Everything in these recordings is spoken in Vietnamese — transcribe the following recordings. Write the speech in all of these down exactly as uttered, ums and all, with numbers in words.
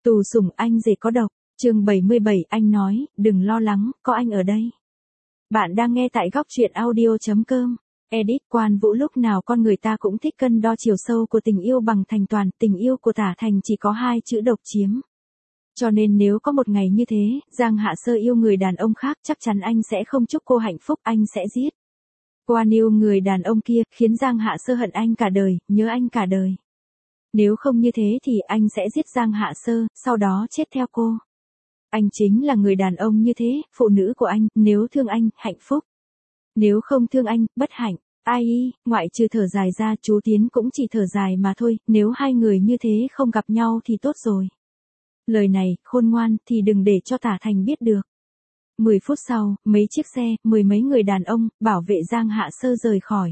Tù sủng anh rể có độc, chương bảy mươi bảy anh nói, đừng lo lắng, có anh ở đây. Bạn đang nghe tại góc truyện audio.com. Edit Quan Vũ lúc nào con người ta cũng thích cân đo chiều sâu của tình yêu bằng thành toàn, tình yêu của Tả Thành chỉ có hai chữ độc chiếm. Cho nên nếu có một ngày như thế, Giang Hạ Sơ yêu người đàn ông khác chắc chắn anh sẽ không chúc cô hạnh phúc, anh sẽ giết. Quan yêu người đàn ông kia, khiến Giang Hạ Sơ hận anh cả đời, nhớ anh cả đời. Nếu không như thế thì anh sẽ giết Giang Hạ Sơ, sau đó chết theo cô. Anh chính là người đàn ông như thế, phụ nữ của anh, nếu thương anh, hạnh phúc. Nếu không thương anh, bất hạnh. Ai y, ngoại trừ thở dài ra chú Tiến cũng chỉ thở dài mà thôi, nếu hai người như thế không gặp nhau thì tốt rồi. Lời này, khôn ngoan, thì đừng để cho Tả Thành biết được. Mười phút sau, mấy chiếc xe, mười mấy người đàn ông, bảo vệ Giang Hạ Sơ rời khỏi.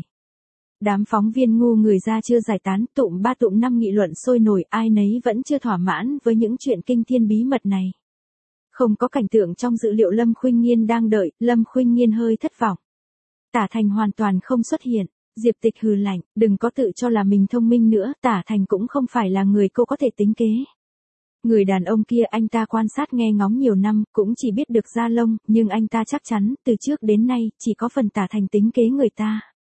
Đám phóng viên ngu người ra chưa giải tán, tụm ba tụm năm nghị luận sôi nổi, ai nấy vẫn chưa thỏa mãn với những chuyện kinh thiên bí mật này. Không có cảnh tượng trong dữ liệu Lâm Khuynh Nhiên đang đợi, Lâm Khuynh Nhiên hơi thất vọng. Tả Thành hoàn toàn không xuất hiện, Diệp Tịch hừ lạnh, đừng có tự cho là mình thông minh nữa, Tả Thành cũng không phải là người cô có thể tính kế. Người đàn ông kia anh ta quan sát nghe ngóng nhiều năm, cũng chỉ biết được da lông, nhưng anh ta chắc chắn, từ trước đến nay, chỉ có phần Tả Thành tính kế người ta.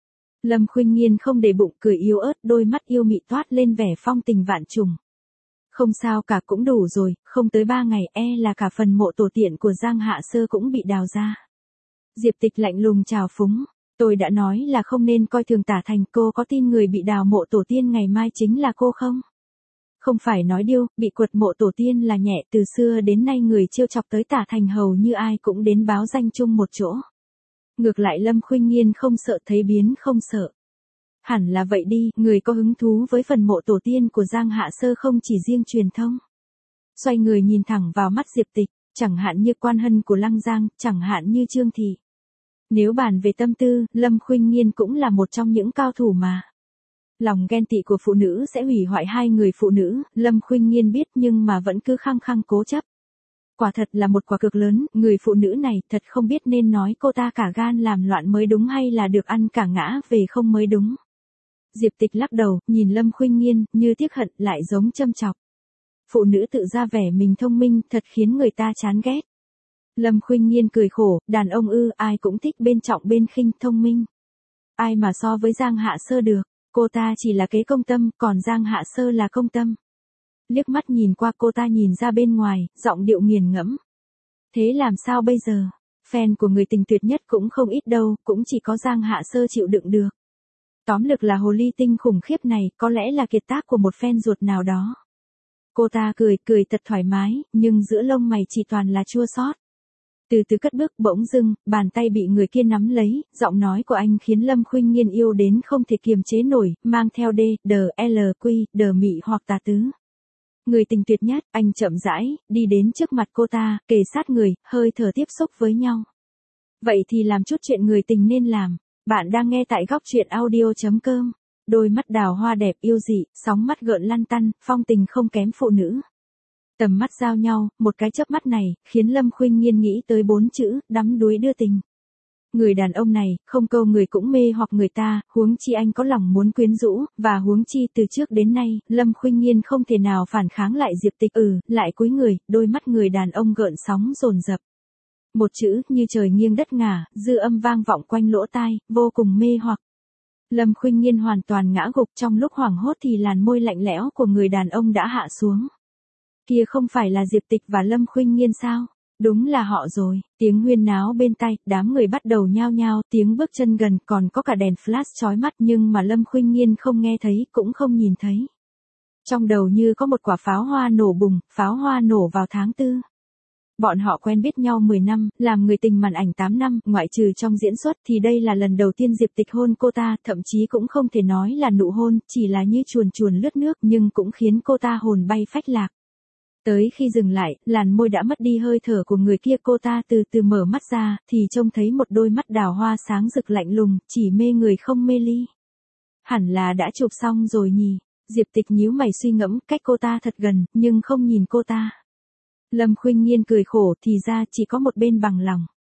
Lâm Khuynh Nhiên không để bụng, cười yếu ớt, đôi mắt yêu mị toát lên vẻ phong tình vạn trùng. Không sao cả, cũng đủ rồi, không tới ba ngày e là cả phần mộ tổ tiên của Giang Hạ Sơ cũng bị đào ra. Diệp Tịch lạnh lùng chào phúng, tôi đã nói là không nên coi thường Tả Thành, cô có tin người bị đào mộ tổ tiên ngày mai chính là cô không? Không phải nói điêu, bị quật mộ tổ tiên là nhẹ, từ xưa đến nay người trêu chọc tới Tả Thành hầu như ai cũng đến báo danh chung một chỗ. Ngược lại Lâm Khuynh Nhiên không sợ, thấy biến không sợ. Hẳn là vậy đi, người có hứng thú với phần mộ tổ tiên của Giang Hạ Sơ không chỉ riêng truyền thông. Xoay người nhìn thẳng vào mắt Diệp Tịch, chẳng hạn như Quan Hân của Lăng Giang, chẳng hạn như Trương Thị. Nếu bàn về tâm tư, Lâm Khuynh Nhiên cũng là một trong những cao thủ mà. Lòng ghen tị của phụ nữ sẽ hủy hoại hai người phụ nữ, Lâm Khuynh Nhiên biết nhưng mà vẫn cứ khăng khăng cố chấp. Quả thật là một quả cược lớn, người phụ nữ này thật không biết nên nói cô ta cả gan làm loạn mới đúng hay là được ăn cả ngã về không mới đúng. Diệp Tịch lắc đầu, nhìn Lâm Khuynh Nhiên, như tiếc hận, lại giống châm chọc. Phụ nữ tự ra vẻ mình thông minh, thật khiến người ta chán ghét. Lâm Khuynh Nhiên cười khổ, đàn ông ư, ai cũng thích bên trọng bên khinh, thông minh. Ai mà so với Giang Hạ Sơ được, cô ta chỉ là kế công tâm, còn Giang Hạ Sơ là công tâm. Liếc mắt nhìn qua cô ta nhìn ra bên ngoài, giọng điệu nghiền ngẫm. Thế làm sao bây giờ? Fan của người tình tuyệt nhất cũng không ít đâu, cũng chỉ có Giang Hạ Sơ chịu đựng được. Tóm lực là hồ ly tinh khủng khiếp này, có lẽ là kiệt tác của một fan ruột nào đó. Cô ta cười, cười thật thoải mái, nhưng giữa lông mày chỉ toàn là chua xót. Từ từ cất bước, bỗng dưng, bàn tay bị người kia nắm lấy, giọng nói của anh khiến Lâm Khuynh Nhiên yêu đến không thể kiềm chế nổi, mang theo D, D, L, Q, đờ mị hoặc tà tứ. Người tình tuyệt nhất, anh chậm rãi, đi đến trước mặt cô ta, kề sát người, hơi thở tiếp xúc với nhau. Vậy thì làm chút chuyện người tình nên làm. Bạn đang nghe tại góc truyện audio.com. Đôi mắt đào hoa đẹp yêu dị, sóng mắt gợn lăn tăn, phong tình không kém phụ nữ. Tầm mắt giao nhau, một cái chớp mắt này, khiến Lâm Khuynh Nhiên nghĩ tới bốn chữ, đắm đuối đưa tình. Người đàn ông này, không câu người cũng mê hoặc người ta, huống chi anh có lòng muốn quyến rũ, và huống chi từ trước đến nay, Lâm Khuynh Nhiên không thể nào phản kháng lại Diệp Tịch, ừ, lại cúi người, đôi mắt người đàn ông gợn sóng dồn dập. Một chữ, như trời nghiêng đất ngả, dư âm vang vọng quanh lỗ tai, vô cùng mê hoặc. Lâm Khuynh Nhiên hoàn toàn ngã gục, trong lúc hoảng hốt thì làn môi lạnh lẽo của người đàn ông đã hạ xuống. Kia không phải là Diệp Tịch và Lâm Khuynh Nhiên sao? Đúng là họ rồi. Tiếng huyên náo bên tai, đám người bắt đầu nhao nhao, tiếng bước chân gần, còn có cả đèn flash chói mắt, nhưng mà Lâm Khuynh Nhiên không nghe thấy, cũng không nhìn thấy. Trong đầu như có một quả pháo hoa nổ bùng, pháo hoa nổ vào tháng tư. Bọn họ quen biết nhau mười năm, làm người tình màn ảnh tám năm, ngoại trừ trong diễn xuất thì đây là lần đầu tiên Diệp Tịch hôn cô ta, thậm chí cũng không thể nói là nụ hôn, chỉ là như chuồn chuồn lướt nước, nhưng cũng khiến cô ta hồn bay phách lạc. Tới khi dừng lại, làn môi đã mất đi hơi thở của người kia, cô ta từ từ mở mắt ra, thì trông thấy một đôi mắt đào hoa sáng rực lạnh lùng, chỉ mê người không mê ly. Hẳn là đã chụp xong rồi nhỉ, Diệp Tịch nhíu mày suy ngẫm, cách cô ta thật gần, nhưng không nhìn cô ta. Lâm Khuynh Nhiên cười khổ, thì ra chỉ có một bên bằng lòng.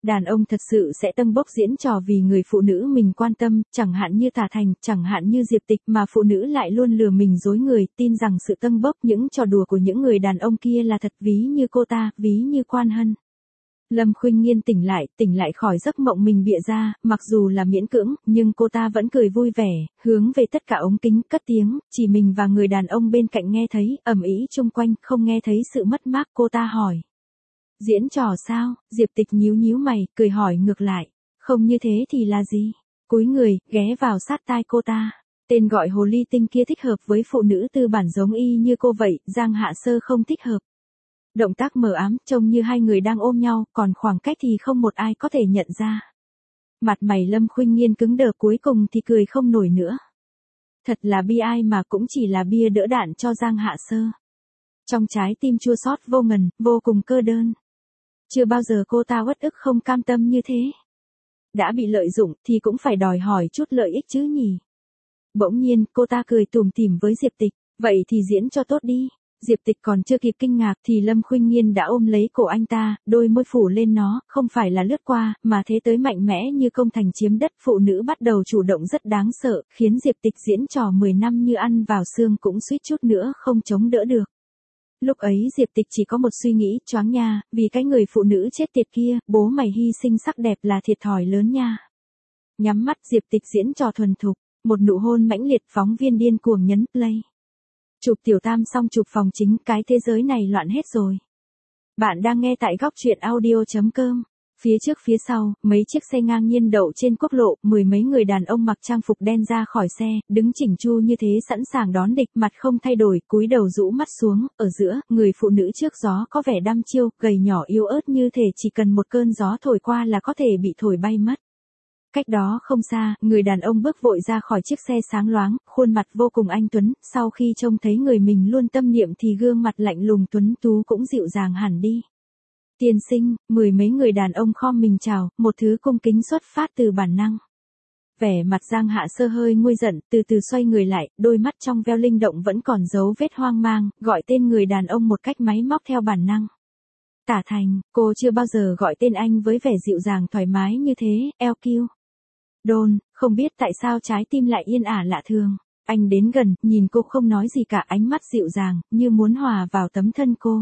Đàn ông thật sự sẽ tâng bốc diễn trò vì người phụ nữ mình quan tâm, chẳng hạn như Tả Thành, chẳng hạn như Diệp Tịch, mà phụ nữ lại luôn lừa mình dối người, tin rằng sự tâng bốc những trò đùa của những người đàn ông kia là thật, ví như cô ta, ví như Quan Hân. Lâm Khuynh Nhiên tỉnh lại, tỉnh lại khỏi giấc mộng mình bịa ra, mặc dù là miễn cưỡng, nhưng cô ta vẫn cười vui vẻ, hướng về tất cả ống kính, cất tiếng, chỉ mình và người đàn ông bên cạnh nghe thấy, ầm ĩ chung quanh, không nghe thấy sự mất mát, cô ta hỏi. Diễn trò sao? Diệp Tịch nhíu nhíu mày, cười hỏi ngược lại. Không như thế thì là gì? Cúi người, ghé vào sát tai cô ta. Tên gọi hồ ly tinh kia thích hợp với phụ nữ tư bản giống y như cô vậy, Giang Hạ Sơ không thích hợp. Động tác mờ ám, trông như hai người đang ôm nhau, còn khoảng cách thì không một ai có thể nhận ra. Mặt mày Lâm Khuynh Nhiên cứng đờ, cuối cùng thì cười không nổi nữa. Thật là bi ai mà cũng chỉ là bia đỡ đạn cho Giang Hạ Sơ. Trong trái tim chua xót vô ngần, vô cùng cô đơn. Chưa bao giờ cô ta uất ức không cam tâm như thế. Đã bị lợi dụng thì cũng phải đòi hỏi chút lợi ích chứ nhỉ. Bỗng nhiên cô ta cười tủm tỉm với Diệp Tịch. Vậy thì diễn cho tốt đi. Diệp Tịch còn chưa kịp kinh ngạc thì Lâm Khuynh Nhiên đã ôm lấy cổ anh ta, đôi môi phủ lên nó, không phải là lướt qua, mà thế tới mạnh mẽ như công thành chiếm đất. Phụ nữ bắt đầu chủ động rất đáng sợ, khiến Diệp Tịch diễn trò mười năm như ăn vào xương cũng suýt chút nữa không chống đỡ được. Lúc ấy Diệp Tịch chỉ có một suy nghĩ, choáng nha, vì cái người phụ nữ chết tiệt kia, bố mày hy sinh sắc đẹp là thiệt thòi lớn nha. Nhắm mắt Diệp Tịch diễn trò thuần thục, một nụ hôn mãnh liệt, phóng viên điên cuồng nhấn play. Chụp tiểu tam xong chụp phòng chính, cái thế giới này loạn hết rồi. Bạn đang nghe tại góc truyện audio chấm com. Phía trước phía sau, mấy chiếc xe ngang nhiên đậu trên quốc lộ, mười mấy người đàn ông mặc trang phục đen ra khỏi xe, đứng chỉnh chu như thế sẵn sàng đón địch, mặt không thay đổi, cúi đầu rũ mắt xuống, ở giữa, người phụ nữ trước gió có vẻ đăm chiêu, gầy nhỏ yếu ớt như thể chỉ cần một cơn gió thổi qua là có thể bị thổi bay mất. Cách đó không xa, người đàn ông bước vội ra khỏi chiếc xe sáng loáng, khuôn mặt vô cùng anh tuấn, sau khi trông thấy người mình luôn tâm niệm thì gương mặt lạnh lùng tuấn tú cũng dịu dàng hẳn đi. Tiên sinh, mười mấy người đàn ông khom mình chào, một thứ cung kính xuất phát từ bản năng. Vẻ mặt Giang Hạ Sơ hơi nguôi giận, từ từ xoay người lại, đôi mắt trong veo linh động vẫn còn dấu vết hoang mang, gọi tên người đàn ông một cách máy móc theo bản năng. Tả Thành, cô chưa bao giờ gọi tên anh với vẻ dịu dàng thoải mái như thế, eo kiêu. Đôn, không biết tại sao trái tim lại yên ả lạ thường. Anh đến gần, nhìn cô không nói gì cả, ánh mắt dịu dàng, như muốn hòa vào tấm thân cô.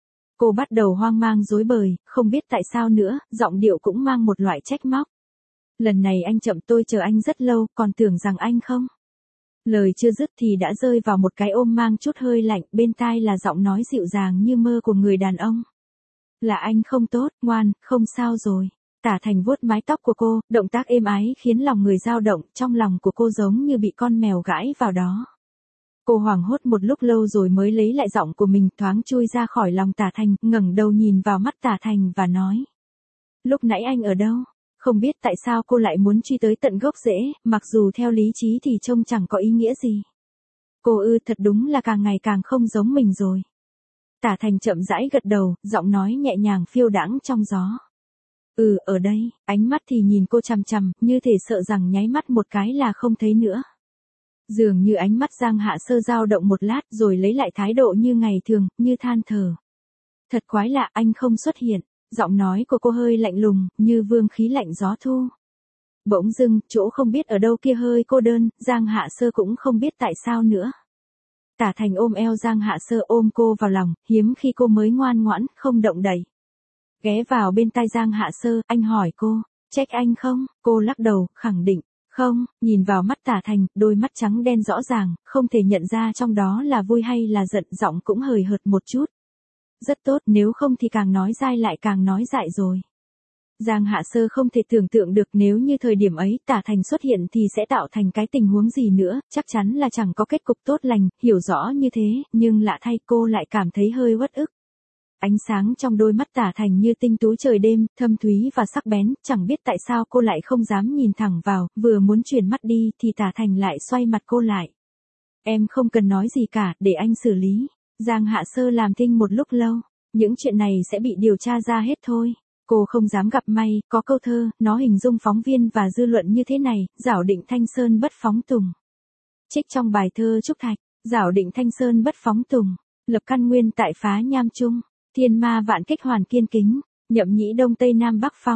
Cô bắt đầu hoang mang rối bời, không biết tại sao nữa, giọng điệu cũng mang một loại trách móc. Lần này anh chậm, tôi chờ anh rất lâu, còn tưởng rằng anh không. Lời chưa dứt thì đã rơi vào một cái ôm mang chút hơi lạnh, bên tai là giọng nói dịu dàng như mơ của người đàn ông. Là anh không tốt, ngoan, không sao rồi. Tả Thành vuốt mái tóc của cô, động tác êm ái khiến lòng người dao động, trong lòng của cô giống như bị con mèo gãi vào đó. Cô hoảng hốt một lúc lâu rồi mới lấy lại giọng của mình, thoáng chui ra khỏi lòng Tả Thành, ngẩng đầu nhìn vào mắt Tả Thành và nói. Lúc nãy anh ở đâu? Không biết tại sao cô lại muốn truy tới tận gốc rễ, mặc dù theo lý trí thì trông chẳng có ý nghĩa gì. Cô ư, thật đúng là càng ngày càng không giống mình rồi. Tả Thành chậm rãi gật đầu, giọng nói nhẹ nhàng phiêu đãng trong gió. Ừ, ở đây, ánh mắt thì nhìn cô chằm chằm, như thể sợ rằng nháy mắt một cái là không thấy nữa. Dường như ánh mắt Giang Hạ Sơ dao động một lát rồi lấy lại thái độ như ngày thường, như than thở. Thật quái lạ, anh không xuất hiện. Giọng nói của cô hơi lạnh lùng, như vương khí lạnh gió thu. Bỗng dưng, chỗ không biết ở đâu kia hơi cô đơn, Giang Hạ Sơ cũng không biết tại sao nữa. Tả Thành ôm eo Giang Hạ Sơ, ôm cô vào lòng, hiếm khi cô mới ngoan ngoãn, không động đậy. Ghé vào bên tai Giang Hạ Sơ, anh hỏi cô, trách anh không? Cô lắc đầu, khẳng định, không, nhìn vào mắt Tả Thành, đôi mắt trắng đen rõ ràng, không thể nhận ra trong đó là vui hay là giận, giọng cũng hời hợt một chút. Rất tốt, nếu không thì càng nói dai lại càng nói dại rồi. Giang Hạ Sơ không thể tưởng tượng được nếu như thời điểm ấy Tả Thành xuất hiện thì sẽ tạo thành cái tình huống gì nữa, chắc chắn là chẳng có kết cục tốt lành, hiểu rõ như thế, nhưng lạ thay cô lại cảm thấy hơi uất ức. Ánh sáng trong đôi mắt Tả Thành như tinh tú trời đêm, thâm thúy và sắc bén, chẳng biết tại sao cô lại không dám nhìn thẳng vào, vừa muốn chuyển mắt đi thì Tả Thành lại xoay mặt cô lại. Em không cần nói gì cả, để anh xử lý. Giang Hạ Sơ làm thinh một lúc lâu, những chuyện này sẽ bị điều tra ra hết thôi. Cô không dám gặp may, có câu thơ, nó hình dung phóng viên và dư luận như thế này, giảo định thanh sơn bất phóng tùng. Trích trong bài thơ Trúc Thạch, giảo định thanh sơn bất phóng tùng, lập căn nguyên tại phá nham trung, thiên ma vạn kích hoàn kiên kính, nhậm nhĩ đông tây nam bắc phong,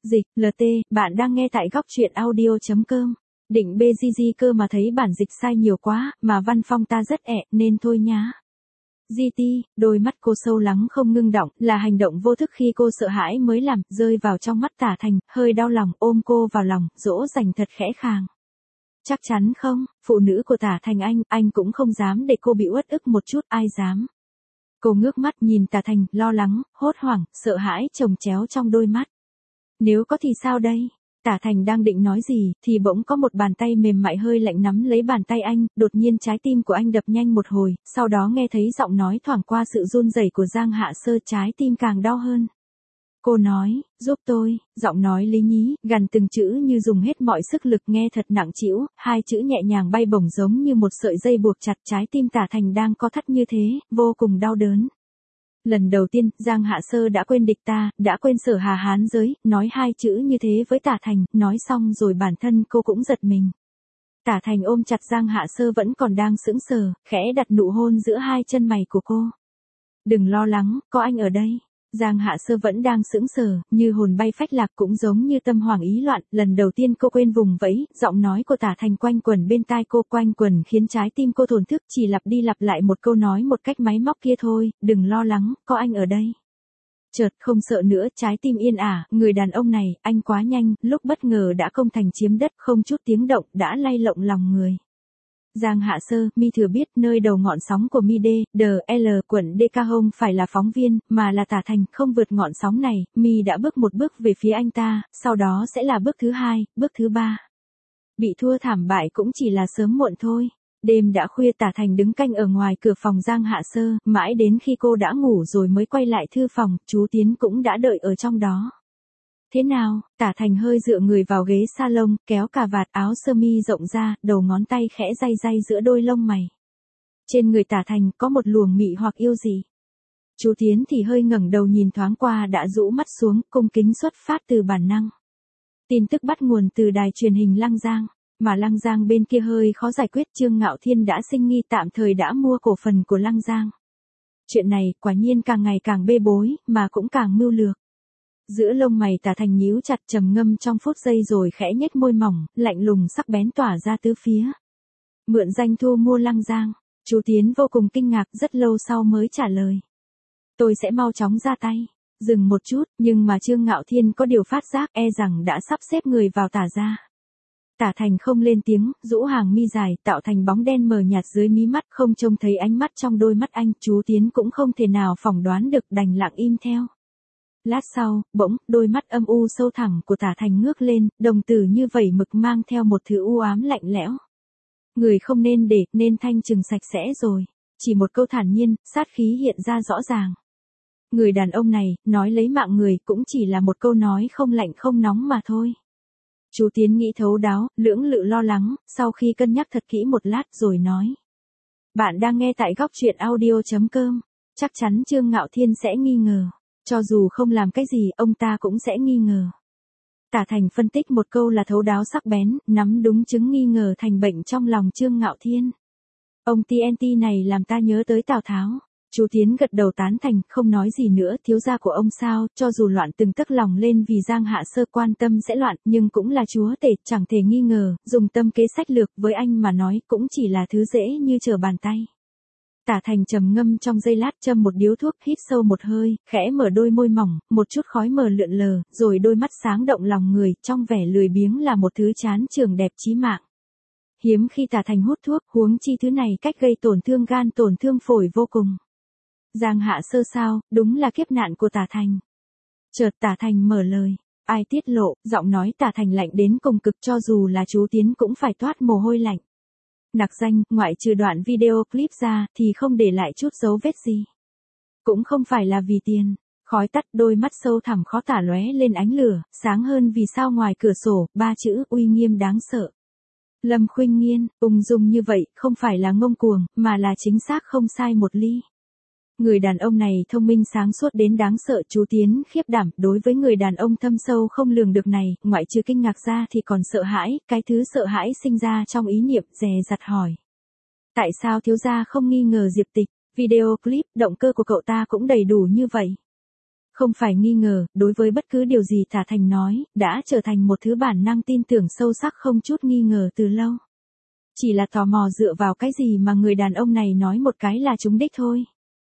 Dịch, lờ tê, bạn đang nghe tại góc truyện audio.com. Định bê gi gi cơ mà thấy bản dịch sai nhiều quá, mà văn phong ta rất ẹ, nên thôi nhá. giê tê, đôi mắt cô sâu lắng không ngưng động, là hành động vô thức khi cô sợ hãi mới làm, rơi vào trong mắt Tả Thành, hơi đau lòng, ôm cô vào lòng, dỗ dành thật khẽ khàng. Chắc chắn không, phụ nữ của Tả Thành anh, anh cũng không dám để cô bị uất ức một chút, ai dám. Cô ngước mắt nhìn Tả Thành, lo lắng, hốt hoảng, sợ hãi chồng chéo trong đôi mắt. Nếu có thì sao đây? Tả Thành đang định nói gì, thì bỗng có một bàn tay mềm mại hơi lạnh nắm lấy bàn tay anh, đột nhiên trái tim của anh đập nhanh một hồi, sau đó nghe thấy giọng nói thoảng qua sự run rẩy của Giang Hạ Sơ, trái tim càng đau hơn. Cô nói, giúp tôi, giọng nói lý nhí, gằn từng chữ như dùng hết mọi sức lực, nghe thật nặng trĩu, hai chữ nhẹ nhàng bay bổng giống như một sợi dây buộc chặt trái tim Tả Thành đang co thắt như thế, vô cùng đau đớn. Lần đầu tiên, Giang Hạ Sơ đã quên địch ta, đã quên Sở Hà Hán giới, nói hai chữ như thế với Tả Thành, nói xong rồi bản thân cô cũng giật mình. Tả Thành ôm chặt Giang Hạ Sơ vẫn còn đang sững sờ, khẽ đặt nụ hôn giữa hai chân mày của cô. Đừng lo lắng, có anh ở đây. Giang Hạ Sơ vẫn đang sững sờ, như hồn bay phách lạc, cũng giống như tâm hoàng ý loạn, lần đầu tiên cô quên vùng vẫy, giọng nói của Tả Thành quanh quẩn bên tai cô, quanh quẩn khiến trái tim cô thổn thức, chỉ lặp đi lặp lại một câu nói một cách máy móc kia thôi, đừng lo lắng, có anh ở đây. Chợt không sợ nữa, trái tim yên ả, người đàn ông này, anh quá nhanh, lúc bất ngờ đã công thành chiếm đất, không chút tiếng động, đã lay lộng lòng người. Giang Hạ Sơ, mi thừa biết nơi đầu ngọn sóng của mi D, D, L, quận D Ca không phải là phóng viên, mà là Tả Thành, không vượt ngọn sóng này, mi đã bước một bước về phía anh ta, sau đó sẽ là bước thứ hai, bước thứ ba. Bị thua thảm bại cũng chỉ là sớm muộn thôi. Đêm đã khuya, Tả Thành đứng canh ở ngoài cửa phòng Giang Hạ Sơ, mãi đến khi cô đã ngủ rồi mới quay lại thư phòng, chú Tiến cũng đã đợi ở trong đó. Thế nào? Tả Thành hơi dựa người vào ghế salon, kéo cà vạt áo sơ mi rộng ra, đầu ngón tay khẽ day day giữa đôi lông mày. Trên người Tả Thành có một luồng mị hoặc yêu gì. Chú Tiến thì hơi ngẩng đầu nhìn thoáng qua đã rũ mắt xuống, cung kính xuất phát từ bản năng. Tin tức bắt nguồn từ đài truyền hình Lăng Giang, mà Lăng Giang bên kia hơi khó giải quyết, Trương Ngạo Thiên đã sinh nghi, tạm thời đã mua cổ phần của Lăng Giang. Chuyện này quả nhiên càng ngày càng bê bối, mà cũng càng mưu lược. Giữa lông mày Tả Thành nhíu chặt, trầm ngâm trong phút giây rồi khẽ nhếch môi mỏng, lạnh lùng sắc bén tỏa ra tứ phía. Mượn danh thu mua Lăng Giang. Chú Tiến vô cùng kinh ngạc, rất lâu sau mới trả lời. Tôi sẽ mau chóng ra tay. Dừng một chút, nhưng mà Trương Ngạo Thiên có điều phát giác, e rằng đã sắp xếp người vào Tả gia. Tả Thành không lên tiếng, rũ hàng mi dài, tạo thành bóng đen mờ nhạt dưới mí mắt, không trông thấy ánh mắt trong đôi mắt anh, chú Tiến cũng không thể nào phỏng đoán được, đành lặng im theo. Lát sau, bỗng, đôi mắt âm u sâu thẳm của Tả Thành ngước lên, đồng tử như vẩy mực mang theo một thứ u ám lạnh lẽo. Người không nên để, nên thanh trừng sạch sẽ rồi. Chỉ một câu thản nhiên, sát khí hiện ra rõ ràng. Người đàn ông này, nói lấy mạng người, cũng chỉ là một câu nói không lạnh không nóng mà thôi. Chú Tiến nghĩ thấu đáo, lưỡng lự lo lắng, sau khi cân nhắc thật kỹ một lát rồi nói. Bạn đang nghe tại góc truyện audio.com. Chắc chắn Trương Ngạo Thiên sẽ nghi ngờ. Cho dù không làm cái gì, ông ta cũng sẽ nghi ngờ. Tả Thành phân tích một câu là thấu đáo sắc bén, nắm đúng chứng nghi ngờ thành bệnh trong lòng Trương Ngạo Thiên. Ông tê en tê này làm ta nhớ tới Tào Tháo. Chú Tiến gật đầu tán thành, không nói gì nữa, thiếu gia của ông sao, cho dù loạn từng tấc lòng lên vì Giang Hạ Sơ quan tâm sẽ loạn, nhưng cũng là chúa tể, chẳng thể nghi ngờ, dùng tâm kế sách lược, với anh mà nói, cũng chỉ là thứ dễ như trở bàn tay. Tả Thành trầm ngâm trong giây lát, châm một điếu thuốc, hít sâu một hơi, khẽ mở đôi môi mỏng, một chút khói mờ lượn lờ, rồi đôi mắt sáng động lòng người, trong vẻ lười biếng là một thứ chán chường đẹp chí mạng. Hiếm khi Tả Thành hút thuốc, huống chi thứ này cách gây tổn thương gan tổn thương phổi vô cùng. Giang Hạ Sơ sao, đúng là kiếp nạn của Tả Thành. Chợt Tả Thành mở lời. Ai tiết lộ, giọng nói Tả Thành lạnh đến cùng cực, cho dù là chú Tiến cũng phải toát mồ hôi lạnh. Nặc danh, ngoại trừ đoạn video clip ra, thì không để lại chút dấu vết gì. Cũng không phải là vì tiền. Khói tắt, đôi mắt sâu thẳm khó tả lóe lên ánh lửa, sáng hơn vì sao ngoài cửa sổ, ba chữ uy nghiêm đáng sợ. Lâm Khuynh Nghiên, ung dung như vậy, không phải là ngông cuồng, mà là chính xác không sai một ly. Người đàn ông này thông minh sáng suốt đến đáng sợ, chú Tiến khiếp đảm, đối với người đàn ông thâm sâu không lường được này, ngoại trừ kinh ngạc ra thì còn sợ hãi, cái thứ sợ hãi sinh ra trong ý niệm, dè dặt hỏi. Tại sao thiếu gia không nghi ngờ Diệp Tịch, video clip, động cơ của cậu ta cũng đầy đủ như vậy? Không phải nghi ngờ, đối với bất cứ điều gì Tả Thành nói, đã trở thành một thứ bản năng tin tưởng sâu sắc không chút nghi ngờ từ lâu. Chỉ là tò mò dựa vào cái gì mà người đàn ông này nói một cái là trúng đích thôi.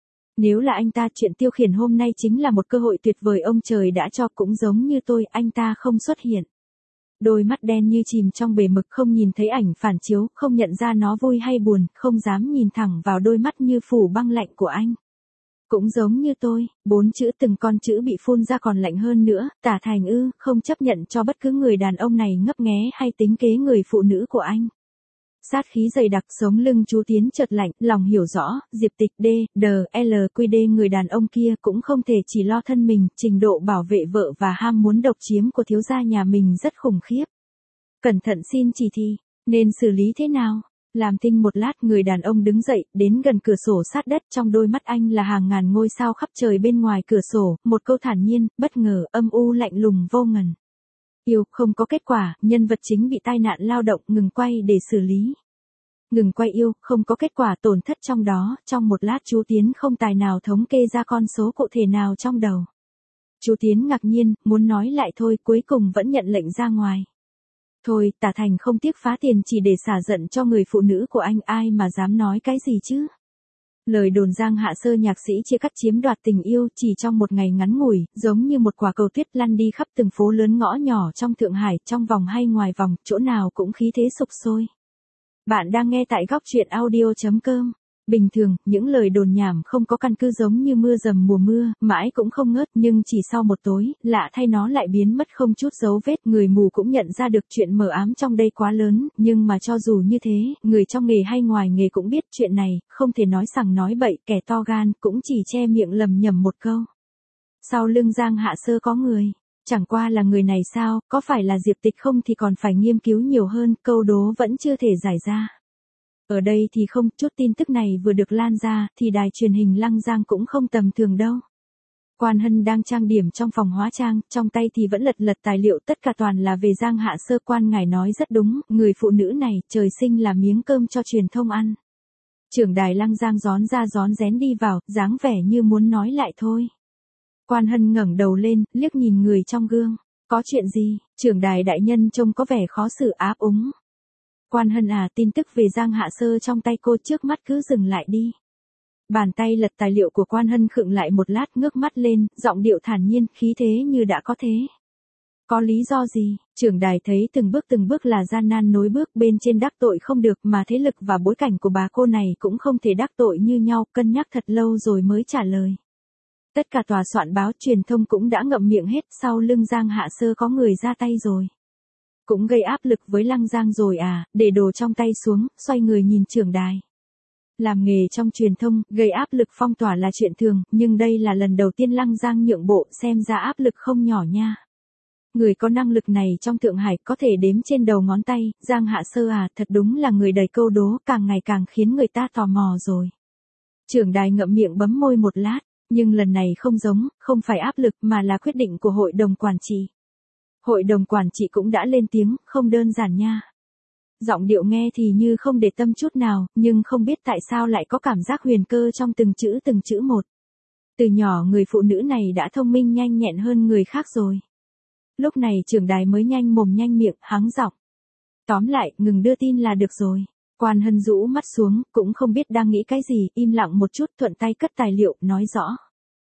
Nếu là anh ta, chuyện tiêu khiển hôm nay chính là một cơ hội tuyệt vời ông trời đã cho, cũng giống như tôi, anh ta không xuất hiện. Đôi mắt đen như chìm trong bể mực, không nhìn thấy ảnh phản chiếu, không nhận ra nó vui hay buồn, không dám nhìn thẳng vào đôi mắt như phủ băng lạnh của anh. Cũng giống như tôi, bốn chữ từng con chữ bị phun ra còn lạnh hơn nữa, Tả Thành ư, không chấp nhận cho bất cứ người đàn ông này ngấp nghé hay tính kế người phụ nữ của anh. Sát khí dày đặc, sống lưng Chú Tiến chợt lạnh, lòng hiểu rõ, Diệp Tịch D, D, L, Q D người đàn ông kia cũng không thể chỉ lo thân mình, trình độ bảo vệ vợ và ham muốn độc chiếm của thiếu gia nhà mình rất khủng khiếp. Cẩn thận xin chỉ thị, nên xử lý thế nào? Làm tinh một lát, người đàn ông đứng dậy, đến gần cửa sổ sát đất, trong đôi mắt anh là hàng ngàn ngôi sao khắp trời bên ngoài cửa sổ, một câu thản nhiên, bất ngờ, âm u lạnh lùng vô ngần. Yêu, không có kết quả, nhân vật chính bị tai nạn lao động, ngừng quay để xử lý. Ngừng quay yêu, không có kết quả, tổn thất trong đó, trong một lát Chú Tiến không tài nào thống kê ra con số cụ thể nào trong đầu. Chú Tiến ngạc nhiên, muốn nói lại thôi, cuối cùng vẫn nhận lệnh ra ngoài. Thôi, Tả Thành không tiếc phá tiền chỉ để xả giận cho người phụ nữ của anh, ai mà dám nói cái gì chứ. Lời đồn Giang Hạ Sơ nhạc sĩ chia cắt chiếm đoạt tình yêu chỉ trong một ngày ngắn ngủi, giống như một quả cầu tuyết lăn đi khắp từng phố lớn ngõ nhỏ trong Thượng Hải, trong vòng hay ngoài vòng, chỗ nào cũng khí thế sục sôi. Bạn đang nghe tại góc truyện audio chấm com. Bình thường, những lời đồn nhảm không có căn cứ giống như mưa dầm mùa mưa, mãi cũng không ngớt, nhưng chỉ sau một tối, lạ thay nó lại biến mất không chút dấu vết, người mù cũng nhận ra được chuyện mờ ám trong đây quá lớn, nhưng mà cho dù như thế, người trong nghề hay ngoài nghề cũng biết chuyện này, không thể nói sằng nói bậy, kẻ to gan, cũng chỉ che miệng lầm nhầm một câu. Sau lưng Giang Hạ Sơ có người. Chẳng qua là người này sao, có phải là Diệp Tịch không thì còn phải nghiên cứu nhiều hơn, câu đố vẫn chưa thể giải ra. Ở đây thì không, chút tin tức này vừa được lan ra, thì đài truyền hình Lăng Giang cũng không tầm thường đâu. Quan Hân đang trang điểm trong phòng hóa trang, trong tay thì vẫn lật lật tài liệu, tất cả toàn là về Giang Hạ Sơ. Quan ngài nói rất đúng, người phụ nữ này, trời sinh là miếng cơm cho truyền thông ăn. Trưởng đài Lăng Giang rón ra rón rén đi vào, dáng vẻ như muốn nói lại thôi. Quan Hân ngẩng đầu lên, liếc nhìn người trong gương. Có chuyện gì? Trưởng đài đại nhân trông có vẻ khó xử, áp úng. Quan Hân à, tin tức về Giang Hạ Sơ trong tay cô, trước mắt cứ dừng lại đi. Bàn tay lật tài liệu của Quan Hân khựng lại một lát, ngước mắt lên, giọng điệu thản nhiên, khí thế như đã có thế. Có lý do gì? Trưởng đài thấy từng bước từng bước là gian nan nối bước, bên trên đắc tội không được mà thế lực và bối cảnh của bà cô này cũng không thể đắc tội như nhau, cân nhắc thật lâu rồi mới trả lời. Tất cả tòa soạn báo truyền thông cũng đã ngậm miệng hết, sau lưng Giang Hạ Sơ có người ra tay rồi. Cũng gây áp lực với Lăng Giang rồi à, để đồ trong tay xuống, xoay người nhìn trưởng đài. Làm nghề trong truyền thông, gây áp lực phong tỏa là chuyện thường, nhưng đây là lần đầu tiên Lăng Giang nhượng bộ, xem ra áp lực không nhỏ nha. Người có năng lực này trong Thượng Hải có thể đếm trên đầu ngón tay, Giang Hạ Sơ à, thật đúng là người đầy câu đố, càng ngày càng khiến người ta tò mò rồi. Trưởng đài ngậm miệng bấm môi một lát, nhưng lần này không giống, không phải áp lực mà là quyết định của hội đồng quản trị. Hội đồng quản trị cũng đã lên tiếng, không đơn giản nha. Giọng điệu nghe thì như không để tâm chút nào, nhưng không biết tại sao lại có cảm giác huyền cơ trong từng chữ từng chữ một. Từ nhỏ người phụ nữ này đã thông minh nhanh nhẹn hơn người khác rồi. Lúc này trưởng đài mới nhanh mồm nhanh miệng, hắng giọng. Tóm lại, ngừng đưa tin là được rồi. Quan Hân rũ mắt xuống, cũng không biết đang nghĩ cái gì, im lặng một chút, thuận tay cất tài liệu, nói rõ.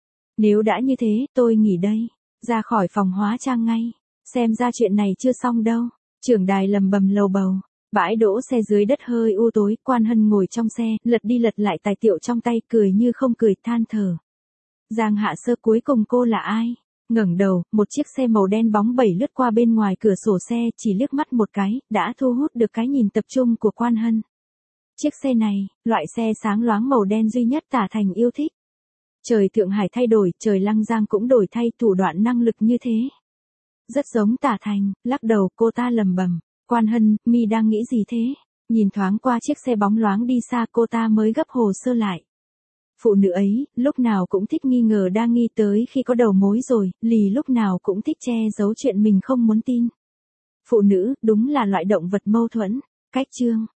Nếu đã như thế, tôi nghỉ đây. Ra khỏi phòng hóa trang ngay. Xem ra chuyện này chưa xong đâu. Trưởng đài lầm bầm lầu bầu. Bãi đỗ xe dưới đất hơi u tối, Quan Hân ngồi trong xe, lật đi lật lại tài liệu trong tay, cười như không cười, than thở. Giang Hạ Sơ, cuối cùng cô là ai? Ngẩng đầu, một chiếc xe màu đen bóng bẩy lướt qua bên ngoài cửa sổ xe, chỉ liếc mắt một cái, đã thu hút được cái nhìn tập trung của Quan Hân. Chiếc xe này, loại xe sáng loáng màu đen duy nhất Tả Thành yêu thích. Trời Thượng Hải thay đổi, trời Lăng Giang cũng đổi thay, thủ đoạn năng lực như thế. Rất giống Tả Thành, lắc đầu cô ta lầm bầm. Quan Hân, mi đang nghĩ gì thế? Nhìn thoáng qua chiếc xe bóng loáng đi xa, cô ta mới gấp hồ sơ lại. Phụ nữ ấy, lúc nào cũng thích nghi ngờ đa nghi, tới khi có đầu mối rồi, lì lúc nào cũng thích che giấu chuyện mình không muốn tin. Phụ nữ, đúng là loại động vật mâu thuẫn. Cách chương.